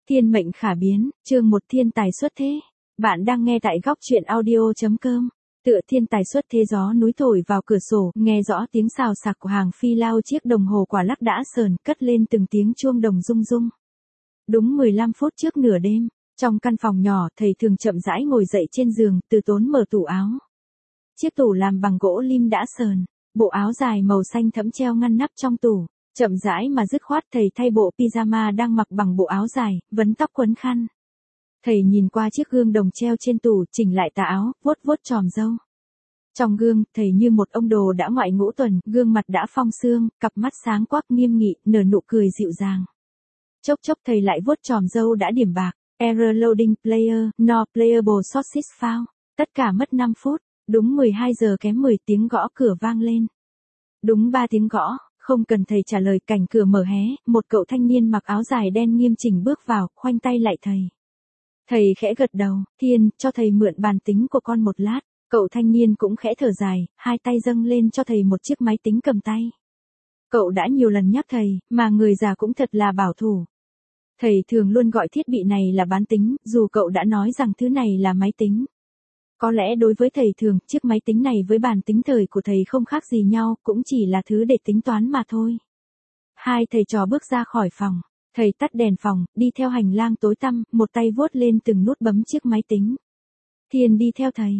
Thiên mệnh khả biến, chương 1 thiên tài xuất thế. Bạn đang nghe tại góc truyện audio.com. Tựa thiên tài xuất thế gió núi thổi vào cửa sổ, nghe rõ tiếng xào xạc của hàng phi lao chiếc đồng hồ quả lắc đã sờn, cất lên từng tiếng chuông đồng rung rung. Đúng 15 phút trước nửa đêm, trong căn phòng nhỏ, thầy thường chậm rãi ngồi dậy trên giường, từ tốn mở tủ áo. Chiếc tủ làm bằng gỗ lim đã sờn, bộ áo dài màu xanh thẫm treo ngăn nắp trong tủ. Chậm rãi mà dứt khoát thầy thay bộ pyjama đang mặc bằng bộ áo dài, vấn tóc quấn khăn. Thầy nhìn qua chiếc gương đồng treo trên tủ, chỉnh lại tà áo, vuốt vuốt chòm râu. Trong gương, thầy như một ông đồ đã ngoại ngũ tuần, gương mặt đã phong sương, cặp mắt sáng quắc nghiêm nghị, nở nụ cười dịu dàng. Chốc chốc thầy lại vuốt chòm râu đã điểm bạc, error loading player, no playable success found. Tất cả mất 5 phút, đúng 12 giờ kém 10 tiếng gõ cửa vang lên. Đúng 3 tiếng gõ. Không cần thầy trả lời, cảnh cửa mở hé, một cậu thanh niên mặc áo dài đen nghiêm chỉnh bước vào, khoanh tay lại thầy. Thầy khẽ gật đầu, Thiên, cho thầy mượn bàn tính của con một lát. Cậu thanh niên cũng khẽ thở dài, hai tay dâng lên cho thầy một chiếc máy tính cầm tay. Cậu đã nhiều lần nhắc thầy, mà người già cũng thật là bảo thủ. Thầy thường luôn gọi thiết bị này là bán tính, dù cậu đã nói rằng thứ này là máy tính. Có lẽ đối với thầy thường, chiếc máy tính này với bàn tính thời của thầy không khác gì nhau, cũng chỉ là thứ để tính toán mà thôi. Hai thầy trò bước ra khỏi phòng, thầy tắt đèn phòng, đi theo hành lang tối tăm, một tay vuốt lên từng nút bấm chiếc máy tính. Thiên đi theo thầy,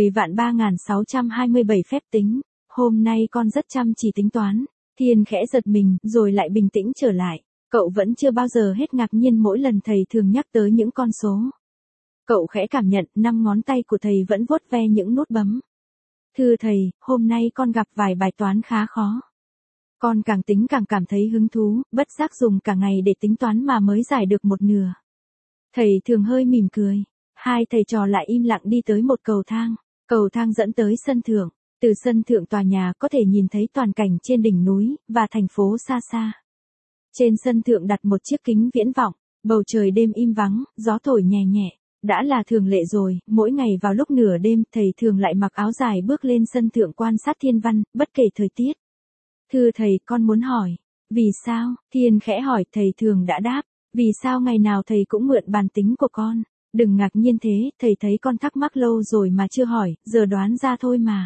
10.3627 phép tính, hôm nay con rất chăm chỉ tính toán. Thiên khẽ giật mình, rồi lại bình tĩnh trở lại, cậu vẫn chưa bao giờ hết ngạc nhiên mỗi lần thầy thường nhắc tới những con số. Cậu khẽ cảm nhận, 5 ngón tay của thầy vẫn vuốt ve những nút bấm. Thưa thầy, hôm nay con gặp vài bài toán khá khó. Con càng tính càng cảm thấy hứng thú, bất giác dùng cả ngày để tính toán mà mới giải được một nửa. Thầy thường hơi mỉm cười. Hai thầy trò lại im lặng đi tới một cầu thang. Cầu thang dẫn tới sân thượng. Từ sân thượng tòa nhà có thể nhìn thấy toàn cảnh trên đỉnh núi, và thành phố xa xa. Trên sân thượng đặt một chiếc kính viễn vọng. Bầu trời đêm im vắng, gió thổi nhẹ nhẹ. Đã là thường lệ rồi, mỗi ngày vào lúc nửa đêm, thầy thường lại mặc áo dài bước lên sân thượng quan sát thiên văn, bất kể thời tiết. Thưa thầy, con muốn hỏi. Vì sao? Thiên khẽ hỏi, thầy thường đã đáp. Vì sao ngày nào thầy cũng mượn bàn tính của con? Đừng ngạc nhiên thế, thầy thấy con thắc mắc lâu rồi mà chưa hỏi, giờ đoán ra thôi mà.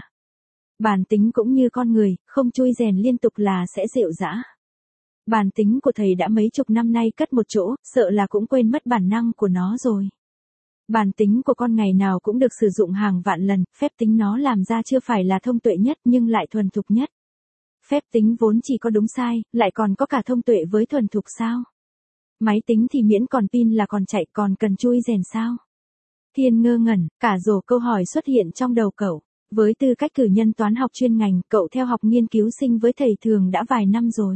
Bàn tính cũng như con người, không chui rèn liên tục là sẽ rệu rã. Bàn tính của thầy đã mấy chục năm nay cất một chỗ, sợ là cũng quên mất bản năng của nó rồi. Bàn tính của con ngày nào cũng được sử dụng hàng vạn lần, phép tính nó làm ra chưa phải là thông tuệ nhất nhưng lại thuần thục nhất. Phép tính vốn chỉ có đúng sai, lại còn có cả thông tuệ với thuần thục sao? Máy tính thì miễn còn pin là còn chạy, còn cần chui rèn sao? Thiên ngơ ngẩn, cả rổ câu hỏi xuất hiện trong đầu cậu. Với tư cách cử nhân toán học chuyên ngành, cậu theo học nghiên cứu sinh với thầy thường đã vài năm rồi.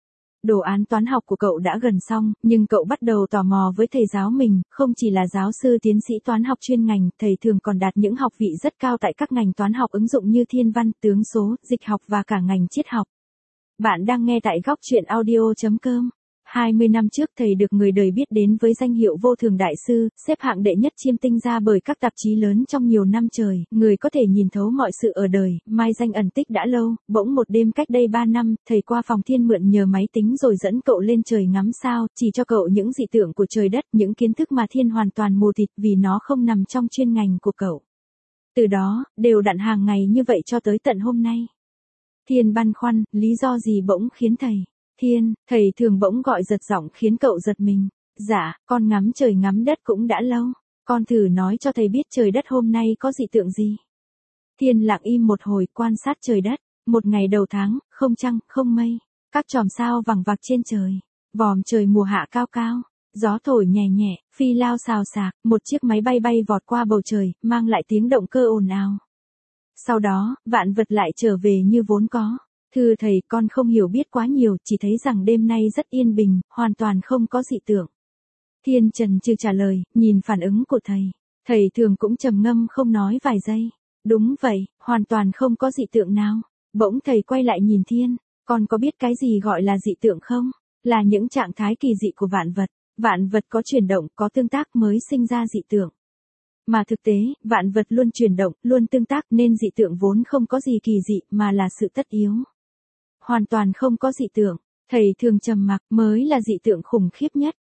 Đồ án toán học của cậu đã gần xong, nhưng cậu bắt đầu tò mò với thầy giáo mình, không chỉ là giáo sư tiến sĩ toán học chuyên ngành, thầy thường còn đạt những học vị rất cao tại các ngành toán học ứng dụng như thiên văn, tướng số, dịch học và cả ngành triết học. Bạn đang nghe tại góc truyện audio.com. 20 năm trước thầy được người đời biết đến với danh hiệu vô thường đại sư, xếp hạng đệ nhất chiêm tinh ra bởi các tạp chí lớn trong nhiều năm trời, người có thể nhìn thấu mọi sự ở đời, mai danh ẩn tích đã lâu, bỗng một đêm cách đây 3 năm, thầy qua phòng Thiên mượn nhờ máy tính rồi dẫn cậu lên trời ngắm sao, chỉ cho cậu những dị tượng của trời đất, những kiến thức mà Thiên hoàn toàn mù tịt vì nó không nằm trong chuyên ngành của cậu. Từ đó, đều đặn hàng ngày như vậy cho tới tận hôm nay. Thiên băn khoăn, lý do gì bỗng khiến thầy Thiên, thầy thường bỗng gọi giật giọng khiến cậu giật mình. Dạ, con ngắm trời ngắm đất cũng đã lâu. Con thử nói cho thầy biết trời đất hôm nay có dị tượng gì. Thiên lặng im một hồi quan sát trời đất. Một ngày đầu tháng, không trăng, không mây. Các chòm sao vằng vặc trên trời. Vòm trời mùa hạ cao cao. Gió thổi nhẹ nhẹ, phi lao xào xạc. Một chiếc máy bay bay vọt qua bầu trời, mang lại tiếng động cơ ồn ào. Sau đó, vạn vật lại trở về như vốn có. Thưa thầy, con không hiểu biết quá nhiều, chỉ thấy rằng đêm nay rất yên bình, hoàn toàn không có dị tượng. Thiên chần chừ trả lời, nhìn phản ứng của thầy. Thầy thường cũng trầm ngâm không nói vài giây. Đúng vậy, hoàn toàn không có dị tượng nào. Bỗng thầy quay lại nhìn Thiên. Con có biết cái gì gọi là dị tượng không? Là những trạng thái kỳ dị của vạn vật. Vạn vật có chuyển động, có tương tác mới sinh ra dị tượng. Mà thực tế, vạn vật luôn chuyển động, luôn tương tác nên dị tượng vốn không có gì kỳ dị mà là sự tất yếu. Hoàn toàn không có dị tượng. Thầy thường trầm mặc mới là dị tượng khủng khiếp nhất.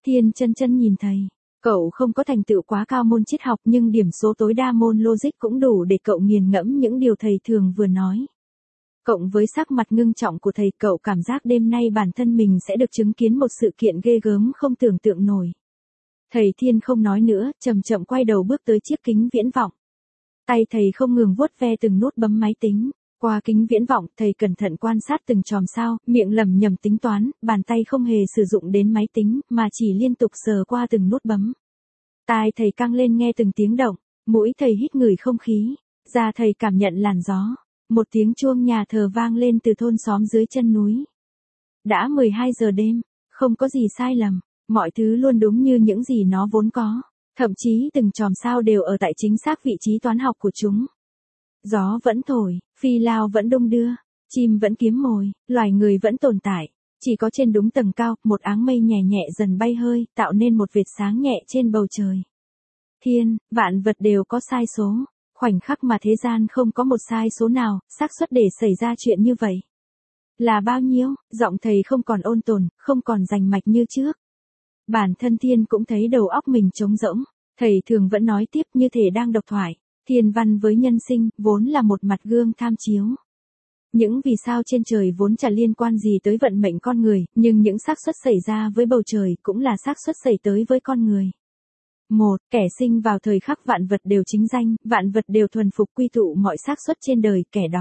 Thiên chân chân nhìn thầy. Cậu không có thành tựu quá cao môn triết học nhưng điểm số tối đa môn logic cũng đủ để cậu nghiền ngẫm những điều thầy thường vừa nói. Cộng với sắc mặt ngưng trọng của thầy, cậu cảm giác đêm nay bản thân mình sẽ được chứng kiến một sự kiện ghê gớm không tưởng tượng nổi. Thầy Thiên không nói nữa, chậm chậm quay đầu bước tới chiếc kính viễn vọng. Tay thầy không ngừng vuốt ve từng nút bấm máy tính. Qua kính viễn vọng, thầy cẩn thận quan sát từng chòm sao, miệng lẩm nhẩm tính toán, bàn tay không hề sử dụng đến máy tính, mà chỉ liên tục sờ qua từng nút bấm. Tai thầy căng lên nghe từng tiếng động, mũi thầy hít ngửi không khí, da thầy cảm nhận làn gió. Một tiếng chuông nhà thờ vang lên từ thôn xóm dưới chân núi. Đã 12 giờ đêm, không có gì sai lầm, mọi thứ luôn đúng như những gì nó vốn có. Thậm chí từng chòm sao đều ở tại chính xác vị trí toán học của chúng. Gió vẫn thổi, phi lao vẫn đung đưa, chim vẫn kiếm mồi, loài người vẫn tồn tại. Chỉ có trên đúng tầng cao, một áng mây nhẹ nhẹ dần bay hơi, tạo nên một vệt sáng nhẹ trên bầu trời. Thiên, vạn vật đều có sai số. Khoảnh khắc mà thế gian không có một sai số nào, xác suất để xảy ra chuyện như vậy là bao nhiêu? Giọng thầy không còn ôn tồn, không còn rành mạch như trước. Bản thân Thiên cũng thấy đầu óc mình trống rỗng. Thầy thường vẫn nói tiếp như thể đang độc thoại. Thiên văn với nhân sinh, vốn là một mặt gương tham chiếu. Những vì sao trên trời vốn chả liên quan gì tới vận mệnh con người, nhưng những xác suất xảy ra với bầu trời cũng là xác suất xảy tới với con người. Một, kẻ sinh vào thời khắc vạn vật đều chính danh, vạn vật đều thuần phục quy tụ mọi xác suất trên đời,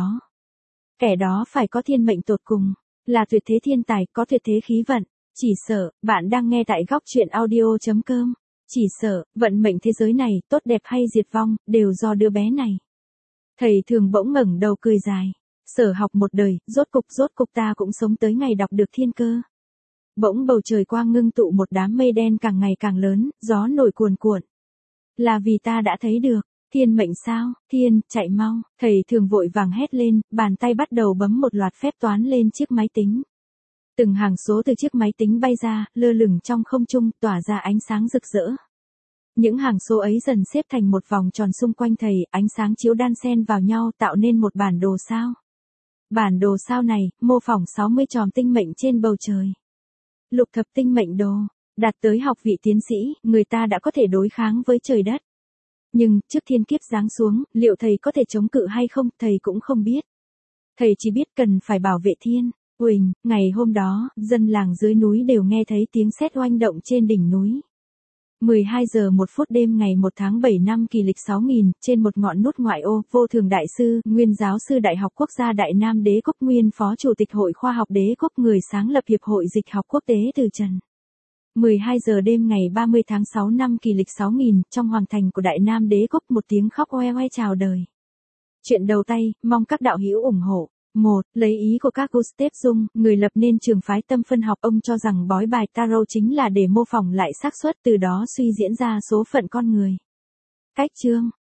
kẻ đó phải có thiên mệnh tột cùng, là tuyệt thế thiên tài, có tuyệt thế khí vận. Chỉ sợ, bạn đang nghe tại góc truyện audio.com. Chỉ sợ, vận mệnh thế giới này, tốt đẹp hay diệt vong, đều do đứa bé này. Thầy thường bỗng ngẩng đầu cười dài. Sở học một đời, rốt cục ta cũng sống tới ngày đọc được thiên cơ. Bỗng bầu trời quang ngưng tụ một đám mây đen càng ngày càng lớn, gió nổi cuồn cuộn. Là vì ta đã thấy được, thiên mệnh sao, Thiên, chạy mau, thầy thường vội vàng hét lên, bàn tay bắt đầu bấm một loạt phép toán lên chiếc máy tính. Từng hàng số từ chiếc máy tính bay ra, lơ lửng trong không trung, tỏa ra ánh sáng rực rỡ. Những hàng số ấy dần xếp thành một vòng tròn xung quanh thầy, ánh sáng chiếu đan xen vào nhau tạo nên một bản đồ sao. Bản đồ sao này, mô phỏng 60 chòm tinh mệnh trên bầu trời. Lục thập tinh mệnh đồ, đạt tới học vị tiến sĩ, người ta đã có thể đối kháng với trời đất. Nhưng, trước thiên kiếp giáng xuống, liệu thầy có thể chống cự hay không, thầy cũng không biết. Thầy chỉ biết cần phải bảo vệ Thiên. Uỳnh, ngày hôm đó, dân làng dưới núi đều nghe thấy tiếng sét oanh động trên đỉnh núi. 12 giờ 1 phút đêm ngày 1 tháng 7 năm Kỷ lịch 6000, trên một ngọn nút ngoại ô, Vô Thường Đại Sư, nguyên giáo sư Đại học Quốc gia Đại Nam Đế Quốc, nguyên phó chủ tịch Hội Khoa học Đế Quốc, người sáng lập Hiệp hội Dịch học Quốc tế từ trần. 12 giờ đêm ngày 30 tháng 6 năm Kỷ lịch 6000, trong hoàng thành của Đại Nam Đế Quốc, một tiếng khóc oe oe chào đời. Chuyện đầu tay, mong các đạo hữu ủng hộ. 1. Lấy ý của các Gustav Jung, người lập nên trường phái tâm phân học, ông cho rằng bói bài tarot chính là để mô phỏng lại xác suất, từ đó suy diễn ra số phận con người. Cách chương